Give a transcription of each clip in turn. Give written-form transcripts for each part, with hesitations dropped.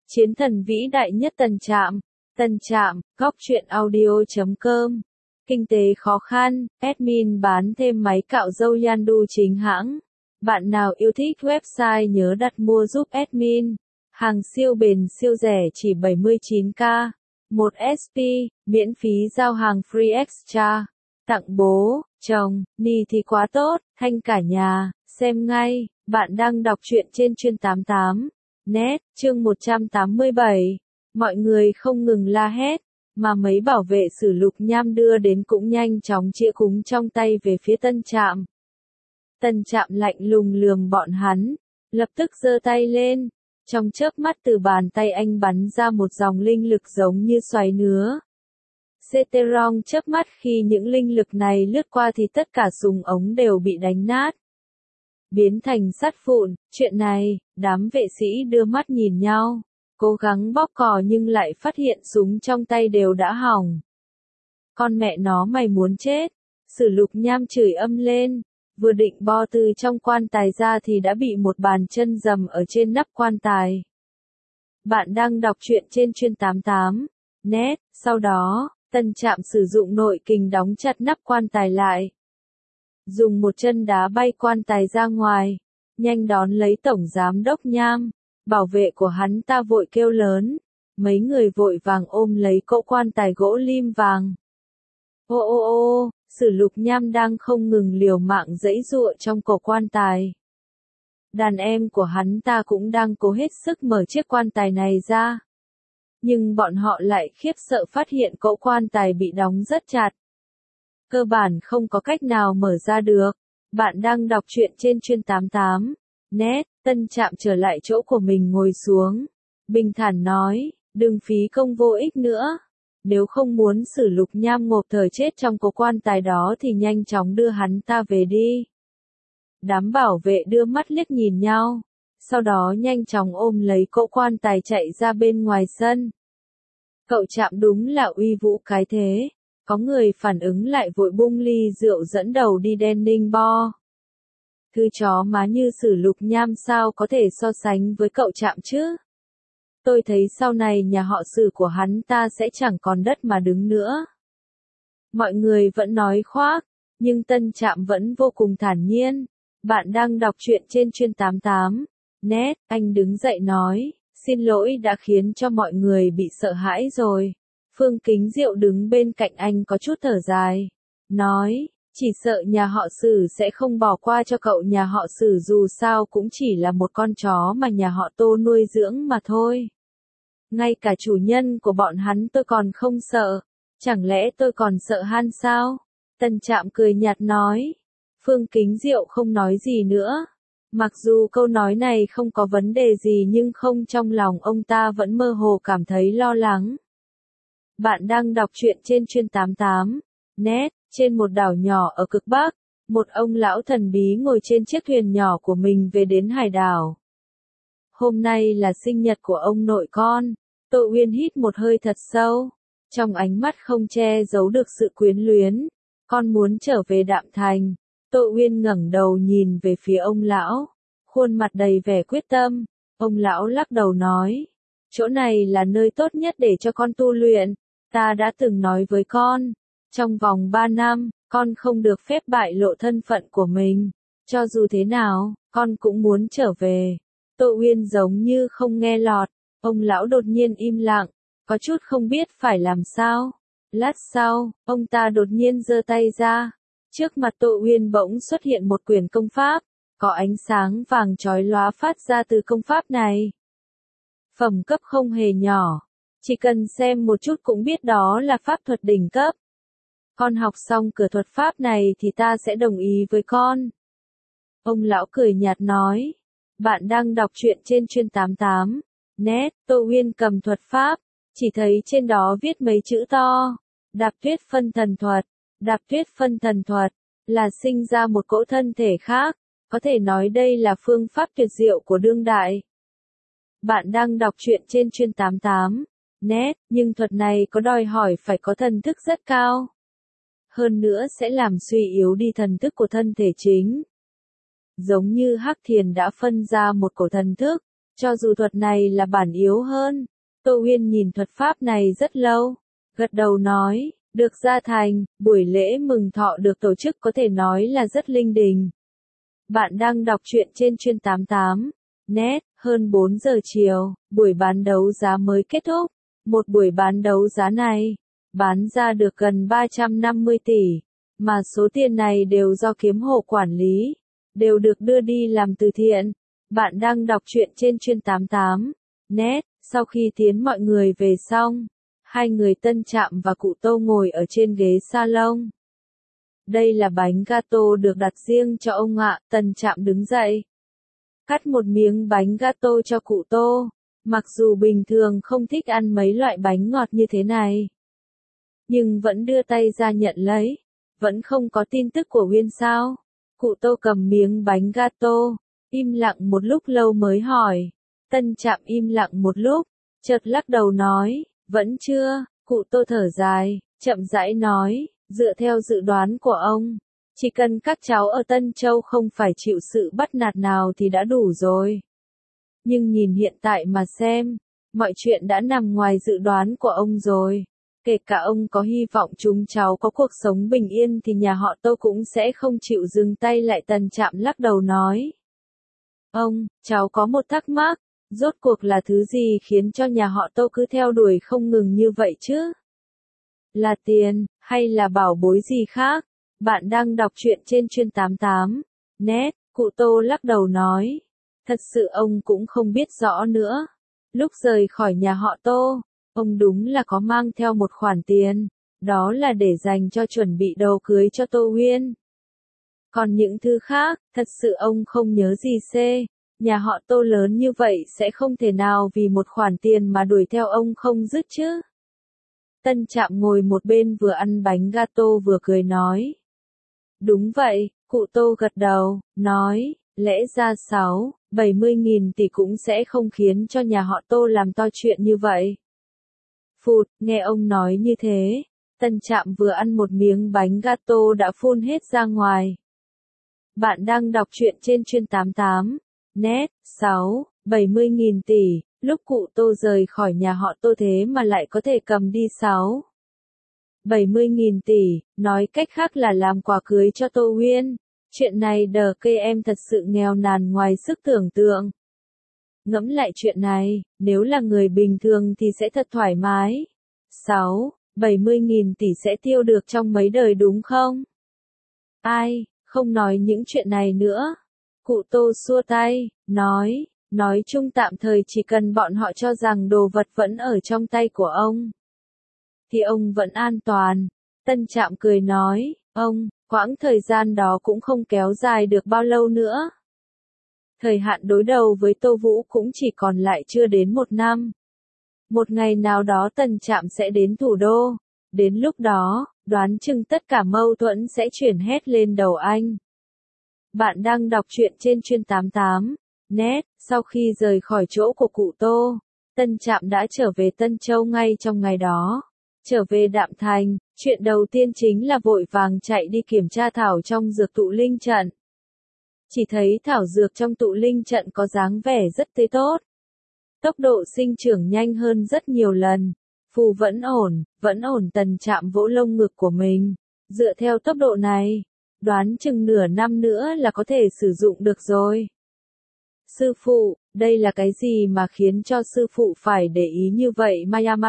Chiến thần vĩ đại nhất Tân Trạm. Tân Trạm, góc truyện audio.com. Kinh tế khó khăn, admin bán thêm máy cạo râu Yandu chính hãng. Bạn nào yêu thích website nhớ đặt mua giúp admin. Hàng siêu bền siêu rẻ chỉ 79k. 1 SP, miễn phí giao hàng free extra. Tặng bố, chồng, ni thì quá tốt, thanh cả nhà, xem ngay. Bạn đang đọc truyện trên Chuyên 88. Net, chương 187. Mọi người không ngừng la hét, mà mấy bảo vệ Sử Lục Nham đưa đến cũng nhanh chóng chĩa cúng trong tay về phía Tân Trạm. Tân Trạm lạnh lùng lườm bọn hắn, lập tức giơ tay lên. Trong chớp mắt từ bàn tay anh bắn ra một dòng linh lực giống như xoáy nứa. Seterong chớp mắt khi những linh lực này lướt qua thì tất cả súng ống đều bị đánh nát, biến thành sắt vụn. Chuyện này, đám vệ sĩ đưa mắt nhìn nhau, cố gắng bóp cò nhưng lại phát hiện súng trong tay đều đã hỏng. Con mẹ nó mày muốn chết, Sử Lục Nham chửi âm lên, vừa định bo từ trong quan tài ra thì đã bị một bàn chân giầm ở trên nắp quan tài. Bạn đang đọc truyện trên Chuyên 88. Net, sau đó, Tân Trạm sử dụng nội kình đóng chặt nắp quan tài lại. Dùng một chân đá bay quan tài ra ngoài, nhanh đón lấy Tổng Giám đốc Nham. Bảo vệ của hắn ta vội kêu lớn, mấy người vội vàng ôm lấy cỗ quan tài gỗ lim vàng. Ô ô ô, Sử Lục Nham đang không ngừng liều mạng giãy giụa trong cổ quan tài. Đàn em của hắn ta cũng đang cố hết sức mở chiếc quan tài này ra. Nhưng bọn họ lại khiếp sợ phát hiện cỗ quan tài bị đóng rất chặt. Cơ bản không có cách nào mở ra được. Bạn đang đọc truyện trên Chuyên 88. Net, Tân Trạm trở lại chỗ của mình ngồi xuống. Bình thản nói, đừng phí công vô ích nữa. Nếu không muốn Sử Lục Nham ngộp thở chết trong cổ quan tài đó thì nhanh chóng đưa hắn ta về đi. Đám bảo vệ đưa mắt liếc nhìn nhau, sau đó nhanh chóng ôm lấy cỗ quan tài chạy ra bên ngoài sân. Cậu Trạm đúng là uy vũ cái thế. Có người phản ứng lại vội bung ly rượu dẫn đầu đi đen ninh bo. Thứ chó má như Sử Lục Nham sao có thể so sánh với cậu Trạm chứ? Tôi thấy sau này nhà họ Sử của hắn ta sẽ chẳng còn đất mà đứng nữa. Mọi người vẫn nói khoác, nhưng Tân Trạm vẫn vô cùng thản nhiên. Bạn đang đọc truyện trên Chuyên 88. Net, anh đứng dậy nói, xin lỗi đã khiến cho mọi người bị sợ hãi rồi. Phương Kính Diệu đứng bên cạnh anh có chút thở dài, nói, chỉ sợ nhà họ Sử sẽ không bỏ qua cho cậu. Nhà họ Sử dù sao cũng chỉ là một con chó mà nhà họ Tô nuôi dưỡng mà thôi. Ngay cả chủ nhân của bọn hắn tôi còn không sợ, chẳng lẽ tôi còn sợ hắn sao? Tân Trạm cười nhạt nói. Phương Kính Diệu không nói gì nữa. Mặc dù câu nói này không có vấn đề gì nhưng không, trong lòng ông ta vẫn mơ hồ cảm thấy lo lắng. Bạn đang đọc truyện trên Chuyên 88. Net, trên một đảo nhỏ ở cực Bắc, một ông lão thần bí ngồi trên chiếc thuyền nhỏ của mình về đến hải đảo. Hôm nay là sinh nhật của ông nội con. Tô Uyên hít một hơi thật sâu, trong ánh mắt không che giấu được sự quyến luyến. Con muốn trở về Đạm Thành. Tô Uyên ngẩng đầu nhìn về phía ông lão, khuôn mặt đầy vẻ quyết tâm. Ông lão lắc đầu nói, chỗ này là nơi tốt nhất để cho con tu luyện. Ta đã từng nói với con, trong vòng 3 năm, con không được phép bại lộ thân phận của mình. Cho dù thế nào, con cũng muốn trở về. Tô Uyên giống như không nghe lọt. Ông lão đột nhiên im lặng, có chút không biết phải làm sao. Lát sau, ông ta đột nhiên giơ tay ra. Trước mặt Tô Uyên bỗng xuất hiện một quyển công pháp, có ánh sáng vàng chói lóa phát ra từ công pháp này. Phẩm cấp không hề nhỏ, chỉ cần xem một chút cũng biết đó là pháp thuật đỉnh cấp. Con học xong cửa thuật pháp này thì ta sẽ đồng ý với con. Ông lão cười nhạt nói. Bạn đang đọc truyện trên Chuyên 88. Net, Tô Uyên cầm thuật pháp, chỉ thấy trên đó viết mấy chữ to. Đạp tuyết phân thần thuật. Đạp tuyết phân thần thuật là sinh ra một cỗ thân thể khác, có thể nói đây là phương pháp tuyệt diệu của đương đại. Bạn đang đọc truyện trên Chuyên 88. Net, nhưng thuật này có đòi hỏi phải có thần thức rất cao. Hơn nữa sẽ làm suy yếu đi thần thức của thân thể chính. Giống như Hắc Thiền đã phân ra một cổ thần thức, Cho dù thuật này là bản yếu hơn, Tô Huyên nhìn thuật pháp này rất lâu, gật đầu nói, được gia thành, buổi lễ mừng thọ được tổ chức có thể nói là rất linh đình. Bạn đang đọc truyện trên Chuyên 88 net, hơn 4 giờ chiều, buổi bán đấu giá mới kết thúc. Một buổi bán đấu giá này, bán ra được gần 350 tỷ, mà số tiền này đều do kiếm hộ quản lý, đều được đưa đi làm từ thiện. Bạn đang đọc truyện trên Chuyên 88 net, sau khi tiến mọi người về xong, hai người Tân Trạm và cụ Tô ngồi ở trên ghế salon. Đây là bánh gato được đặt riêng cho ông ạ, Tân Trạm đứng dậy. Cắt một miếng bánh gato cho cụ Tô, mặc dù bình thường không thích ăn mấy loại bánh ngọt như thế này. Nhưng vẫn đưa tay ra nhận lấy, vẫn không có tin tức của Huyên sao. Cụ Tô cầm miếng bánh gato, im lặng một lúc lâu mới hỏi. Tân Trạm im lặng một lúc, chợt lắc đầu nói, vẫn chưa. Cụ Tô thở dài, chậm rãi nói, dựa theo dự đoán của ông, chỉ cần các cháu ở Tân Châu không phải chịu sự bắt nạt nào thì đã đủ rồi. Nhưng nhìn hiện tại mà xem, mọi chuyện đã nằm ngoài dự đoán của ông rồi. Kể cả ông có hy vọng chúng cháu có cuộc sống bình yên thì nhà họ Tô cũng sẽ không chịu dừng tay lại. Tân Trạm lắc đầu nói. Ông, cháu có một thắc mắc, rốt cuộc là thứ gì khiến cho nhà họ Tô cứ theo đuổi không ngừng như vậy chứ? Là tiền, hay là bảo bối gì khác? Bạn đang đọc truyện trên Chuyên 88 net, cụ Tô lắc đầu nói. Thật sự ông cũng không biết rõ nữa. Lúc rời khỏi nhà họ Tô, ông đúng là có mang theo một khoản tiền, đó là để dành cho chuẩn bị đồ cưới cho Tô Huyên. Còn những thứ khác, thật sự ông không nhớ gì xê. Nhà họ Tô lớn như vậy sẽ không thể nào vì một khoản tiền mà đuổi theo ông không dứt chứ. Tân Trạm ngồi một bên vừa ăn bánh gato vừa cười nói. Đúng vậy, cụ Tô gật đầu, nói, lẽ ra 70 nghìn tỷ cũng sẽ không khiến cho nhà họ Tô làm to chuyện như vậy. Phụt, nghe ông nói như thế, Tân Trạm vừa ăn một miếng bánh gato đã phun hết ra ngoài. Bạn đang đọc truyện trên Chuyên 88 net, 70 nghìn tỷ, lúc cụ Tô rời khỏi nhà họ Tô thế mà lại có thể cầm đi 70 nghìn tỷ, nói cách khác là làm quà cưới cho Tô Huyên. Chuyện này đờ cây em thật sự nghèo nàn ngoài sức tưởng tượng. Ngẫm lại chuyện này, nếu là người bình thường thì sẽ thật thoải mái. 70 nghìn tỷ sẽ tiêu được trong mấy đời đúng không? Ai, không nói những chuyện này nữa. Cụ Tô xua tay, nói chung tạm thời chỉ cần bọn họ cho rằng đồ vật vẫn ở trong tay của ông, thì ông vẫn an toàn. Tân Trạm cười nói, ông, quãng thời gian đó cũng không kéo dài được bao lâu nữa. Thời hạn đối đầu với Tô Vũ cũng chỉ còn lại chưa đến 1 năm. Một ngày nào đó Tân Trạm sẽ đến thủ đô. Đến lúc đó, đoán chừng tất cả mâu thuẫn sẽ chuyển hết lên đầu anh. Bạn đang đọc truyện trên Chuyên 88 net, sau khi rời khỏi chỗ của cụ Tô, Tân Trạm đã trở về Tân Châu ngay trong ngày đó. Trở về Đạm Thành, chuyện đầu tiên chính là vội vàng chạy đi kiểm tra thảo trong dược tụ linh trận. Chỉ thấy thảo dược trong tụ linh trận có dáng vẻ rất tươi tốt. Tốc độ sinh trưởng nhanh hơn rất nhiều lần. Phù vẫn ổn. Tân Trạm vỗ lông ngực của mình. Dựa theo tốc độ này, đoán chừng nửa năm nữa là có thể sử dụng được rồi. Sư phụ, đây là cái gì mà khiến cho sư phụ phải để ý như vậy?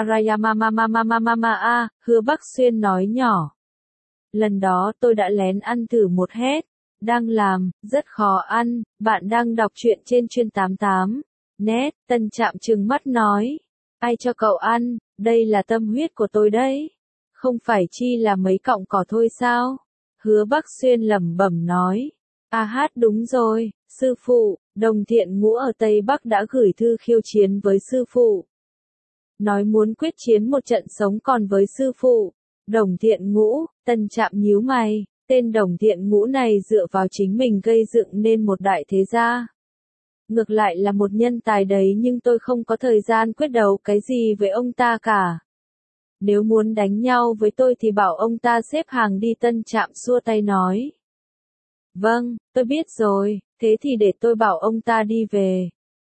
Hứa Bắc Xuyên nói nhỏ. Lần đó tôi đã lén ăn thử một hết. Đang làm, rất khó ăn. Bạn đang đọc truyện trên Chuyên 88 net, Tân Trạm trừng mắt nói. Ai cho cậu ăn, đây là tâm huyết của tôi đấy. Không phải chi là mấy cọng cỏ thôi sao? Hứa Bắc Xuyên lẩm bẩm nói. Đúng rồi, sư phụ, Đồng Thiện Ngũ ở Tây Bắc đã gửi thư khiêu chiến với sư phụ. Nói muốn quyết chiến một trận sống còn với sư phụ. Đồng Thiện Ngũ, Tân Trạm nhíu mày, tên Đồng Thiện Ngũ này dựa vào chính mình gây dựng nên một đại thế gia. Ngược lại là một nhân tài đấy, nhưng tôi không có thời gian quyết đấu cái gì với ông ta cả. Nếu muốn đánh nhau với tôi thì bảo ông ta xếp hàng đi. Tân Trạm xua tay nói. Vâng, tôi biết rồi, thế thì để tôi bảo ông ta đi về.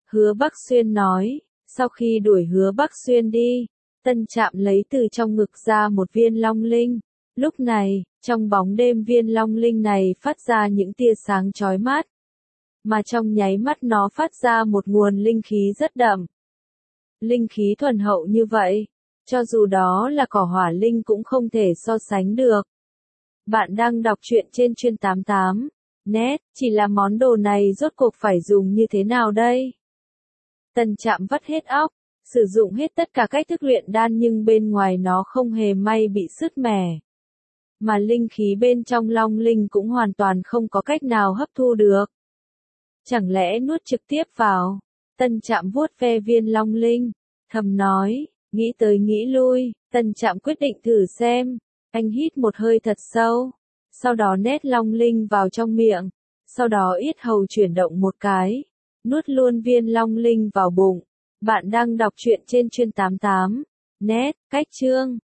Hứa Bắc Xuyên nói, sau khi đuổi Hứa Bắc Xuyên đi, Tân Trạm lấy từ trong ngực ra một viên long linh. Lúc này, trong bóng đêm viên long linh này phát ra những tia sáng chói mắt. Mà trong nháy mắt nó phát ra một nguồn linh khí rất đậm. Linh khí thuần hậu như vậy, cho dù đó là cỏ hỏa linh cũng không thể so sánh được. Bạn đang đọc truyện trên Truyện 88 net, chỉ là món đồ này rốt cuộc phải dùng như thế nào đây? Tân Trạm vắt hết óc, sử dụng hết tất cả cách thức luyện đan nhưng bên ngoài nó không hề may bị sứt mẻ. Mà linh khí bên trong long linh cũng hoàn toàn không có cách nào hấp thu được. Chẳng lẽ nuốt trực tiếp vào? Tân Trạm vuốt ve viên long linh, thầm nói, nghĩ tới nghĩ lui, Tân Trạm quyết định thử xem. Anh hít một hơi thật sâu, sau đó nhét long linh vào trong miệng, sau đó yết hầu chuyển động một cái, nuốt luôn viên long linh vào bụng. Bạn đang đọc truyện trên Truyện 88 net, cách chương